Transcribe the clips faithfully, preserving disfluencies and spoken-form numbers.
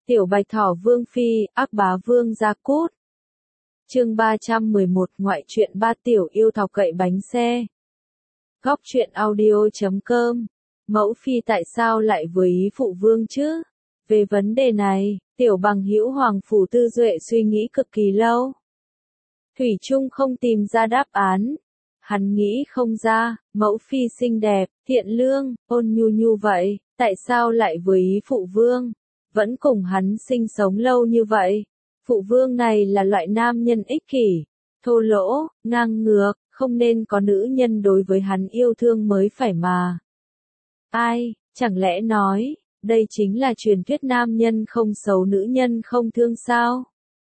Tiểu Bạch Thỏ Vương Phi, ác bá Vương Gia Cút. Chương ba trăm mười một, ngoại truyện ba tiểu yêu thọc cậy bánh xe. Góc truyện audio chấm com. Mẫu Phi tại sao lại với ý phụ vương chứ? Về vấn đề này, tiểu bằng hữu Hoàng Phủ Tư Duệ suy nghĩ cực kỳ lâu. Thủy chung không tìm ra đáp án. Hắn nghĩ không ra, mẫu Phi xinh đẹp, thiện lương, ôn nhu nhu vậy, tại sao lại với ý phụ vương? Vẫn cùng hắn sinh sống lâu như vậy. Phụ vương này là loại nam nhân ích kỷ, thô lỗ, ngang ngược, không nên có nữ nhân đối với hắn yêu thương mới phải mà. Ai, chẳng lẽ nói, đây chính là truyền thuyết nam nhân không xấu nữ nhân không thương sao?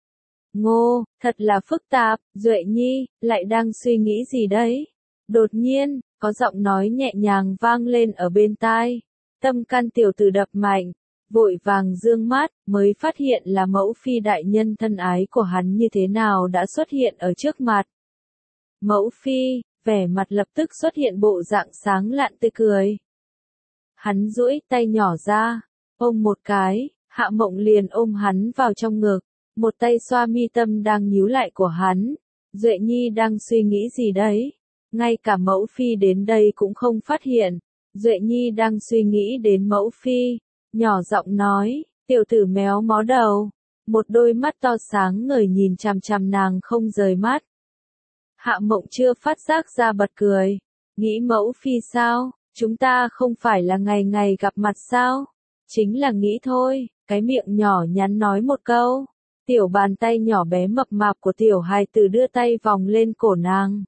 Ngô, thật là phức tạp, Duệ Nhi, lại đang suy nghĩ gì đấy? Đột nhiên, có giọng nói nhẹ nhàng vang lên ở bên tai. Tâm can tiểu tử đập mạnh, vội vàng dương mắt, mới phát hiện là mẫu Phi đại nhân thân ái của hắn như thế nào đã xuất hiện ở trước mặt. Mẫu Phi, vẻ mặt lập tức xuất hiện bộ dạng sáng lạn tươi cười. Hắn duỗi tay nhỏ ra, ôm một cái, Hạ Mộng liền ôm hắn vào trong ngực, một tay xoa mi tâm đang nhíu lại của hắn. Duệ Nhi đang suy nghĩ gì đấy? Ngay cả mẫu Phi đến đây cũng không phát hiện. Duệ Nhi đang suy nghĩ đến mẫu Phi, nhỏ giọng nói, tiểu tử méo mó đầu, một đôi mắt to sáng ngời nhìn chằm chằm nàng không rời mắt. Hạ Mộng chưa phát giác ra bật cười, nghĩ mẫu Phi sao, chúng ta không phải là ngày ngày gặp mặt sao, chính là nghĩ thôi, cái miệng nhỏ nhắn nói một câu, tiểu bàn tay nhỏ bé mập mạp của tiểu hài tử đưa tay vòng lên cổ nàng.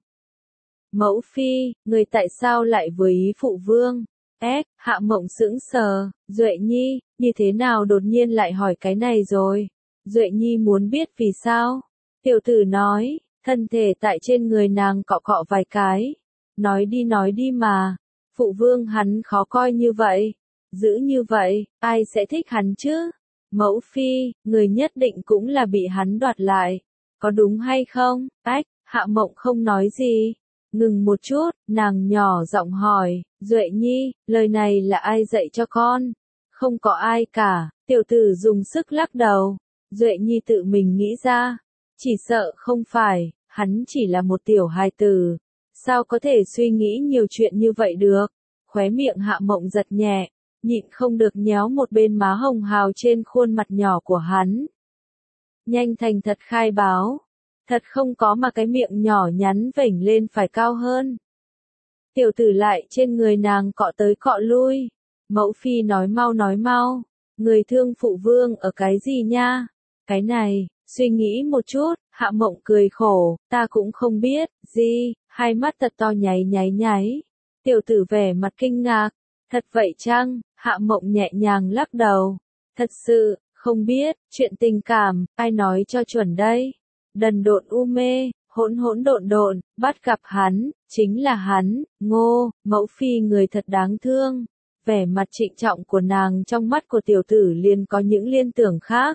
Mẫu Phi, người tại sao lại với ý phụ vương? Ếch, Hạ Mộng sững sờ, Duệ Nhi, như thế nào đột nhiên lại hỏi cái này rồi? Duệ Nhi muốn biết vì sao? Tiểu tử nói, thân thể tại trên người nàng cọ cọ vài cái. Nói đi nói đi mà, phụ vương hắn khó coi như vậy, giữ như vậy, ai sẽ thích hắn chứ? Mẫu Phi, người nhất định cũng là bị hắn đoạt lại, có đúng hay không? Ếch, Hạ Mộng không nói gì. Ngừng một chút, nàng nhỏ giọng hỏi, Duệ Nhi, lời này là ai dạy cho con? Không có ai cả, tiểu tử dùng sức lắc đầu. Duệ Nhi tự mình nghĩ ra, chỉ sợ không phải, hắn chỉ là một tiểu hài tử. Sao có thể suy nghĩ nhiều chuyện như vậy được? Khóe miệng Hạ Mộng giật nhẹ, nhịn không được nhéo một bên má hồng hào trên khuôn mặt nhỏ của hắn. Nhanh thành thật khai báo. Thật không có mà cái miệng nhỏ nhắn vểnh lên phải cao hơn. Tiểu tử lại trên người nàng cọ tới cọ lui. Mẫu Phi nói mau nói mau. Người thương phụ vương ở cái gì nha? Cái này, suy nghĩ một chút, Hạ Mộng cười khổ, ta cũng không biết, gì, hai mắt thật to nháy nháy nháy. Tiểu tử vẻ mặt kinh ngạc, thật vậy chăng? Hạ Mộng nhẹ nhàng lắc đầu. Thật sự, không biết, chuyện tình cảm, ai nói cho chuẩn đây? Đần độn u mê, hỗn hỗn độn độn, bắt gặp hắn, chính là hắn, Ngô, mẫu Phi người thật đáng thương. Vẻ mặt trịnh trọng của nàng trong mắt của tiểu tử liền có những liên tưởng khác.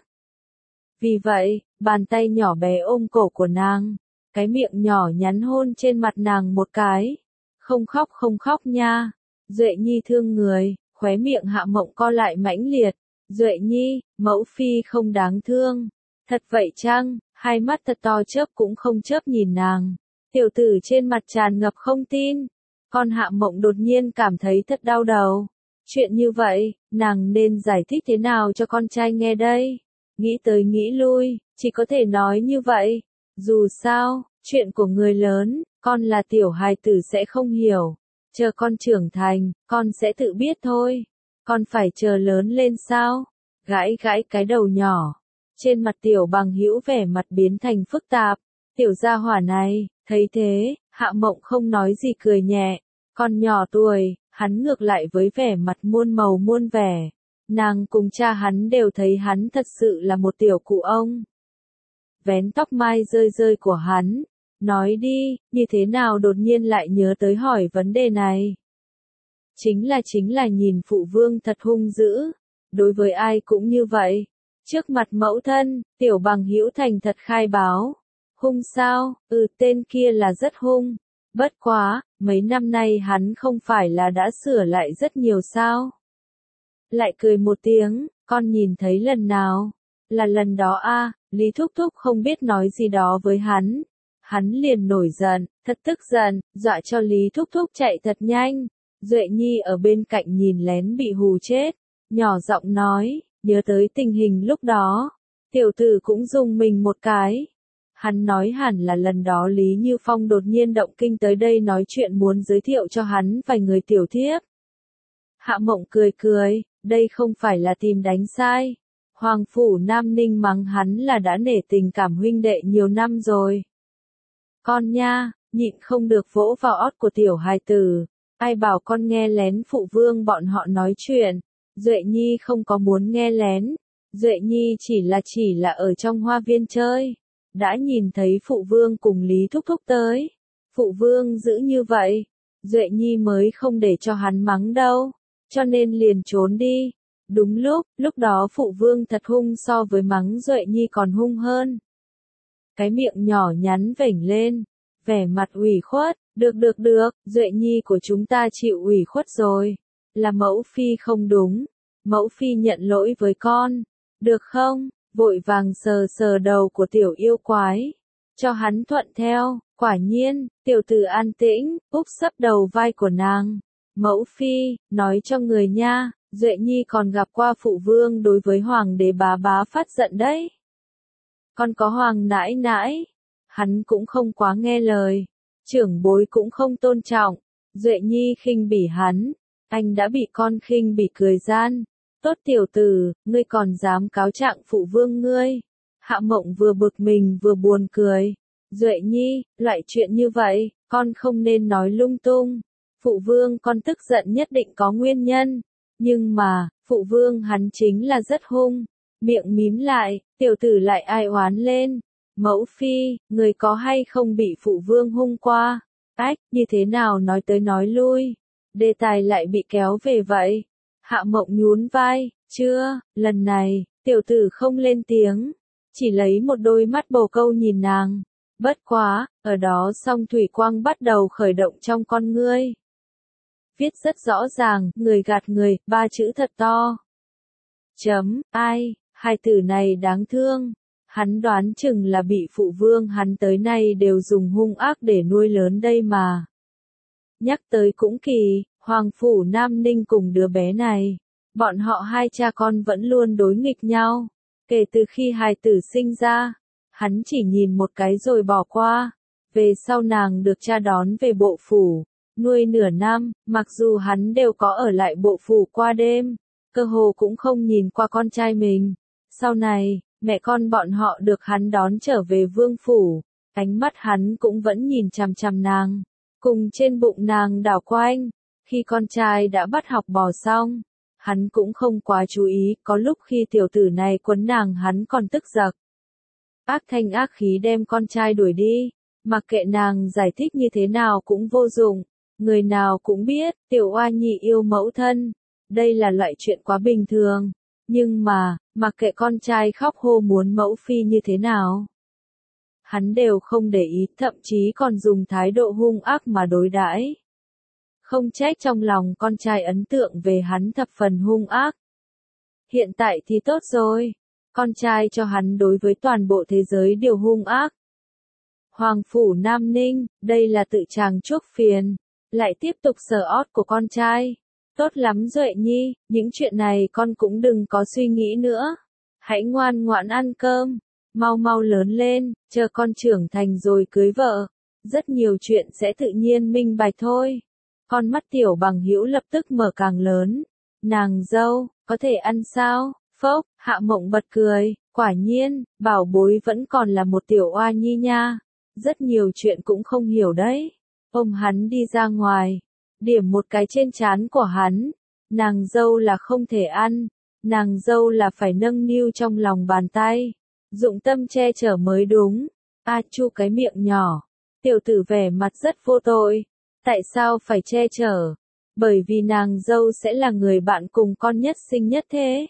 Vì vậy, bàn tay nhỏ bé ôm cổ của nàng, cái miệng nhỏ nhắn hôn trên mặt nàng một cái. Không khóc không khóc nha. Duệ Nhi thương người, khóe miệng Hạ Mộng co lại mãnh liệt. Duệ Nhi, mẫu Phi không đáng thương. Thật vậy chăng? Hai mắt thật to chớp cũng không chớp nhìn nàng. Tiểu tử trên mặt tràn ngập không tin. Con Hạ Mộng đột nhiên cảm thấy thật đau đầu. Chuyện như vậy, nàng nên giải thích thế nào cho con trai nghe đây? Nghĩ tới nghĩ lui, chỉ có thể nói như vậy. Dù sao, chuyện của người lớn, con là tiểu hài tử sẽ không hiểu. Chờ con trưởng thành, con sẽ tự biết thôi. Con phải chờ lớn lên sao? Gãi gãi cái đầu nhỏ. Trên mặt tiểu bằng hữu vẻ mặt biến thành phức tạp. Tiểu gia hỏa này, thấy thế, Hạ Mộng không nói gì cười nhẹ. Con nhỏ tuổi, hắn ngược lại với vẻ mặt muôn màu muôn vẻ. Nàng cùng cha hắn đều thấy hắn thật sự là một tiểu cụ ông. Vén tóc mai rơi rơi của hắn. Nói đi, như thế nào đột nhiên lại nhớ tới hỏi vấn đề này? Chính là chính là nhìn phụ vương thật hung dữ. Đối với ai cũng như vậy. Trước mặt mẫu thân, tiểu bằng hữu thành thật khai báo. Hung sao? Ừ, tên kia là rất hung. Bất quá, mấy năm nay hắn không phải là đã sửa lại rất nhiều sao? Lại cười một tiếng, con nhìn thấy lần nào? Là lần đó a, Lý Thúc Thúc không biết nói gì đó với hắn. Hắn liền nổi giận, thật tức giận, dọa cho Lý Thúc Thúc chạy thật nhanh. Duệ Nhi ở bên cạnh nhìn lén bị hù chết, nhỏ giọng nói, nhớ tới tình hình lúc đó. Tiểu tử cũng rùng mình một cái. Hắn nói hẳn là lần đó Lý Như Phong đột nhiên động kinh tới đây nói chuyện muốn giới thiệu cho hắn vài người tiểu thiếp. Hạ Mộng cười cười, đây không phải là tìm đánh sai. Hoàng phủ Nam Ninh mắng hắn là đã nể tình cảm huynh đệ nhiều năm rồi. Con nha, nhịn không được vỗ vào ót của tiểu hài tử. Ai bảo con nghe lén phụ vương bọn họ nói chuyện. Duệ Nhi không có muốn nghe lén. Duệ Nhi chỉ là chỉ là ở trong hoa viên chơi. Đã nhìn thấy phụ vương cùng Lý Thúc Thúc tới. Phụ vương giữ như vậy. Duệ Nhi mới không để cho hắn mắng đâu. Cho nên liền trốn đi. Đúng lúc, lúc đó phụ vương thật hung so với mắng Duệ Nhi còn hung hơn. Cái miệng nhỏ nhắn vểnh lên. Vẻ mặt ủy khuất. Được được được, Duệ Nhi của chúng ta chịu ủy khuất rồi. Là mẫu phi không đúng. Mẫu phi nhận lỗi với con. Được không? Vội vàng sờ sờ đầu của tiểu yêu quái. Cho hắn thuận theo. Quả nhiên, tiểu tử an tĩnh, úp sấp đầu vai của nàng. Mẫu phi, nói cho người nha, Duệ Nhi còn gặp qua phụ vương đối với hoàng đế bá bá phát giận đấy. Còn có hoàng nãi nãi. Hắn cũng không quá nghe lời. Trưởng bối cũng không tôn trọng. Duệ Nhi khinh bỉ hắn. Anh đã bị con khinh bỉ cười gian. Tốt tiểu tử, ngươi còn dám cáo trạng phụ vương ngươi. Hạ Mộng vừa bực mình vừa buồn cười. Duệ Nhi, loại chuyện như vậy, con không nên nói lung tung. Phụ vương con tức giận nhất định có nguyên nhân. Nhưng mà, phụ vương hắn chính là rất hung. Miệng mím lại, tiểu tử lại ai oán lên. Mẫu phi, người có hay không bị phụ vương hung qua? Ách, như thế nào nói tới nói lui? Đề tài lại bị kéo về vậy. Hạ Mộng nhún vai, chưa, lần này, tiểu tử không lên tiếng. Chỉ lấy một đôi mắt bồ câu nhìn nàng. Bất quá, ở đó song thủy quang bắt đầu khởi động trong con ngươi. Viết rất rõ ràng, người gạt người, ba chữ thật to. Chấm, ai, hai từ này đáng thương. Hắn đoán chừng là bị phụ vương hắn tới nay đều dùng hung ác để nuôi lớn đây mà. Nhắc tới cũng kỳ, Hoàng phủ Nam Ninh cùng đứa bé này. Bọn họ hai cha con vẫn luôn đối nghịch nhau. Kể từ khi hài tử sinh ra, hắn chỉ nhìn một cái rồi bỏ qua. Về sau nàng được cha đón về bộ phủ, nuôi nửa năm, mặc dù hắn đều có ở lại bộ phủ qua đêm, cơ hồ cũng không nhìn qua con trai mình. Sau này, mẹ con bọn họ được hắn đón trở về vương phủ, ánh mắt hắn cũng vẫn nhìn chằm chằm nàng, cùng trên bụng nàng đảo quanh. Khi con trai đã bắt học bò xong, hắn cũng không quá chú ý, có lúc khi tiểu tử này quấn nàng hắn còn tức giặc. Ác thanh ác khí đem con trai đuổi đi, mặc kệ nàng giải thích như thế nào cũng vô dụng, người nào cũng biết, tiểu oa nhi yêu mẫu thân, đây là loại chuyện quá bình thường, nhưng mà, mặc kệ con trai khóc hô muốn mẫu phi như thế nào, hắn đều không để ý, thậm chí còn dùng thái độ hung ác mà đối đãi. Không trách trong lòng con trai ấn tượng về hắn thập phần hung ác. Hiện tại thì tốt rồi, con trai cho hắn đối với toàn bộ thế giới đều hung ác. Hoàng phủ Nam Ninh, đây là tự chàng chuốc phiền, lại tiếp tục sờ ót của con trai. Tốt lắm Duệ Nhi, những chuyện này con cũng đừng có suy nghĩ nữa. Hãy ngoan ngoãn ăn cơm, mau mau lớn lên, chờ con trưởng thành rồi cưới vợ. Rất nhiều chuyện sẽ tự nhiên minh bạch thôi. Con mắt tiểu bằng hữu lập tức mở càng lớn. Nàng dâu, có thể ăn sao? Phốc, Hạ Mộng bật cười, quả nhiên, bảo bối vẫn còn là một tiểu oa nhi nha. Rất nhiều chuyện cũng không hiểu đấy. Ôm hắn đi ra ngoài, điểm một cái trên trán của hắn. Nàng dâu là không thể ăn, nàng dâu là phải nâng niu trong lòng bàn tay. Dụng tâm che chở mới đúng. A chu cái miệng nhỏ, tiểu tử vẻ mặt rất vô tội. Tại sao phải che chở? Bởi vì nàng dâu sẽ là người bạn cùng con nhất sinh nhất thế.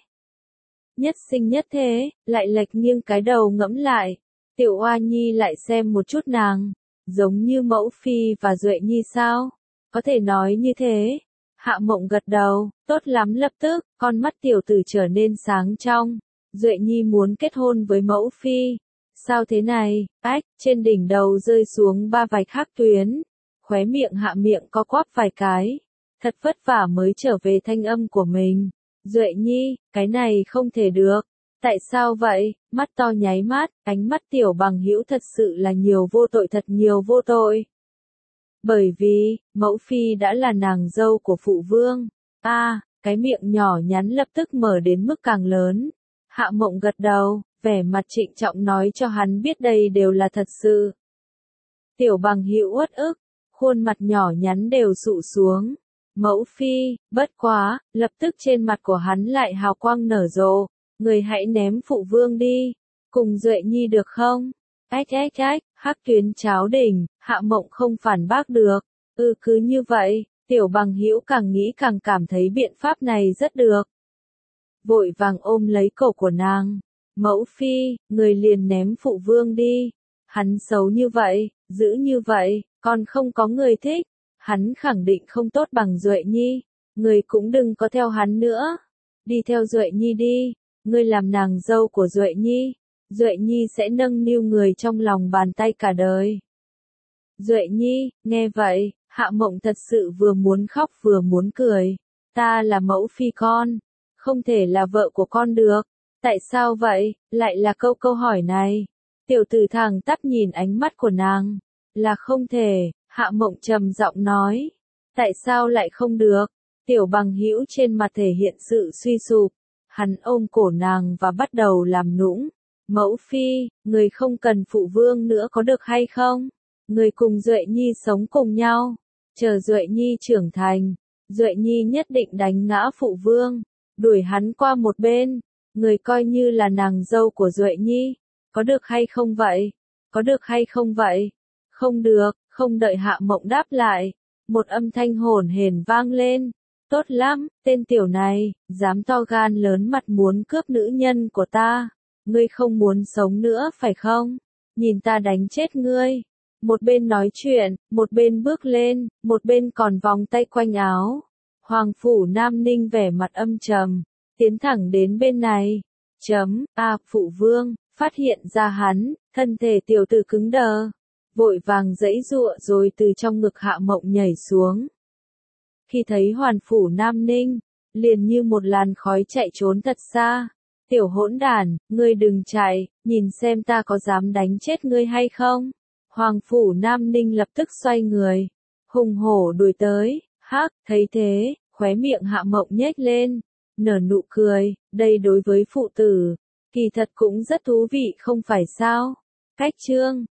Nhất sinh nhất thế, lại lệch nghiêng cái đầu ngẫm lại. Tiểu oa nhi lại xem một chút nàng, giống như mẫu phi và Duệ Nhi sao? Có thể nói như thế. Hạ Mộng gật đầu, tốt lắm lập tức, con mắt tiểu tử trở nên sáng trong. Duệ Nhi muốn kết hôn với mẫu phi. Sao thế này, ách, trên đỉnh đầu rơi xuống ba vạch hắc tuyến. Khóe miệng Hạ miệng có quắp vài cái. Thật vất vả mới trở về thanh âm của mình. Duệ Nhi, cái này không thể được. Tại sao vậy? Mắt to nháy mắt, ánh mắt tiểu bằng hữu thật sự là nhiều vô tội thật nhiều vô tội. Bởi vì, mẫu phi đã là nàng dâu của phụ vương. A, à, cái miệng nhỏ nhắn lập tức mở đến mức càng lớn. Hạ Mộng gật đầu, vẻ mặt trịnh trọng nói cho hắn biết đây đều là thật sự. Tiểu bằng hữu uất ức, khuôn mặt nhỏ nhắn đều sụ xuống. Mẫu phi, bất quá, lập tức trên mặt của hắn lại hào quang nở rộ. Người hãy ném phụ vương đi, cùng Duệ Nhi được không? Ách ách ách, hắc tuyến cháo đỉnh, Hạ Mộng không phản bác được. Ừ cứ như vậy, tiểu bằng hữu càng nghĩ càng cảm thấy biện pháp này rất được. Vội vàng ôm lấy cổ của nàng. Mẫu phi, người liền ném phụ vương đi. Hắn xấu như vậy, dữ như vậy, còn không có người thích. Hắn khẳng định không tốt bằng Duệ Nhi. Người cũng đừng có theo hắn nữa. Đi theo Duệ Nhi đi. Ngươi làm nàng dâu của Duệ Nhi. Duệ Nhi sẽ nâng niu người trong lòng bàn tay cả đời. Duệ Nhi, nghe vậy, Hạ Mộng thật sự vừa muốn khóc vừa muốn cười. Ta là mẫu phi con. Không thể là vợ của con được. Tại sao vậy? Lại là câu câu hỏi này. Tiểu tử thẳng tắp nhìn ánh mắt của nàng. Là không thể, Hạ Mộng trầm giọng nói. Tại sao lại không được? Tiểu bằng hữu trên mặt thể hiện sự suy sụp. Hắn ôm cổ nàng và bắt đầu làm nũng. Mẫu phi, người không cần phụ vương nữa có được hay không? Người cùng Duệ Nhi sống cùng nhau. Chờ Duệ Nhi trưởng thành. Duệ Nhi nhất định đánh ngã phụ vương. Đuổi hắn qua một bên. Người coi như là nàng dâu của Duệ Nhi. Có được hay không vậy? Có được hay không vậy? Không được, không đợi Hạ Mộng đáp lại. Một âm thanh hồn hển vang lên. Tốt lắm, tên tiểu này, dám to gan lớn mặt muốn cướp nữ nhân của ta. Ngươi không muốn sống nữa phải không? Nhìn ta đánh chết ngươi. Một bên nói chuyện, một bên bước lên, một bên còn vòng tay quanh áo. Hoàng phủ Nam Ninh vẻ mặt âm trầm, tiến thẳng đến bên này. Chấm, a à, phụ vương, phát hiện ra hắn, thân thể tiểu tử cứng đờ. Vội vàng giãy giụa rồi từ trong ngực Hạ Mộng nhảy xuống. Khi thấy Hoàn phủ Nam Ninh, liền như một làn khói chạy trốn thật xa. Tiểu hỗn đản, ngươi đừng chạy, nhìn xem ta có dám đánh chết ngươi hay không. Hoàng phủ Nam Ninh lập tức xoay người, hùng hổ đuổi tới. Hắc, thấy thế, khóe miệng Hạ Mộng nhếch lên, nở nụ cười. Đây đối với phụ tử, kỳ thật cũng rất thú vị không phải sao? Cách chương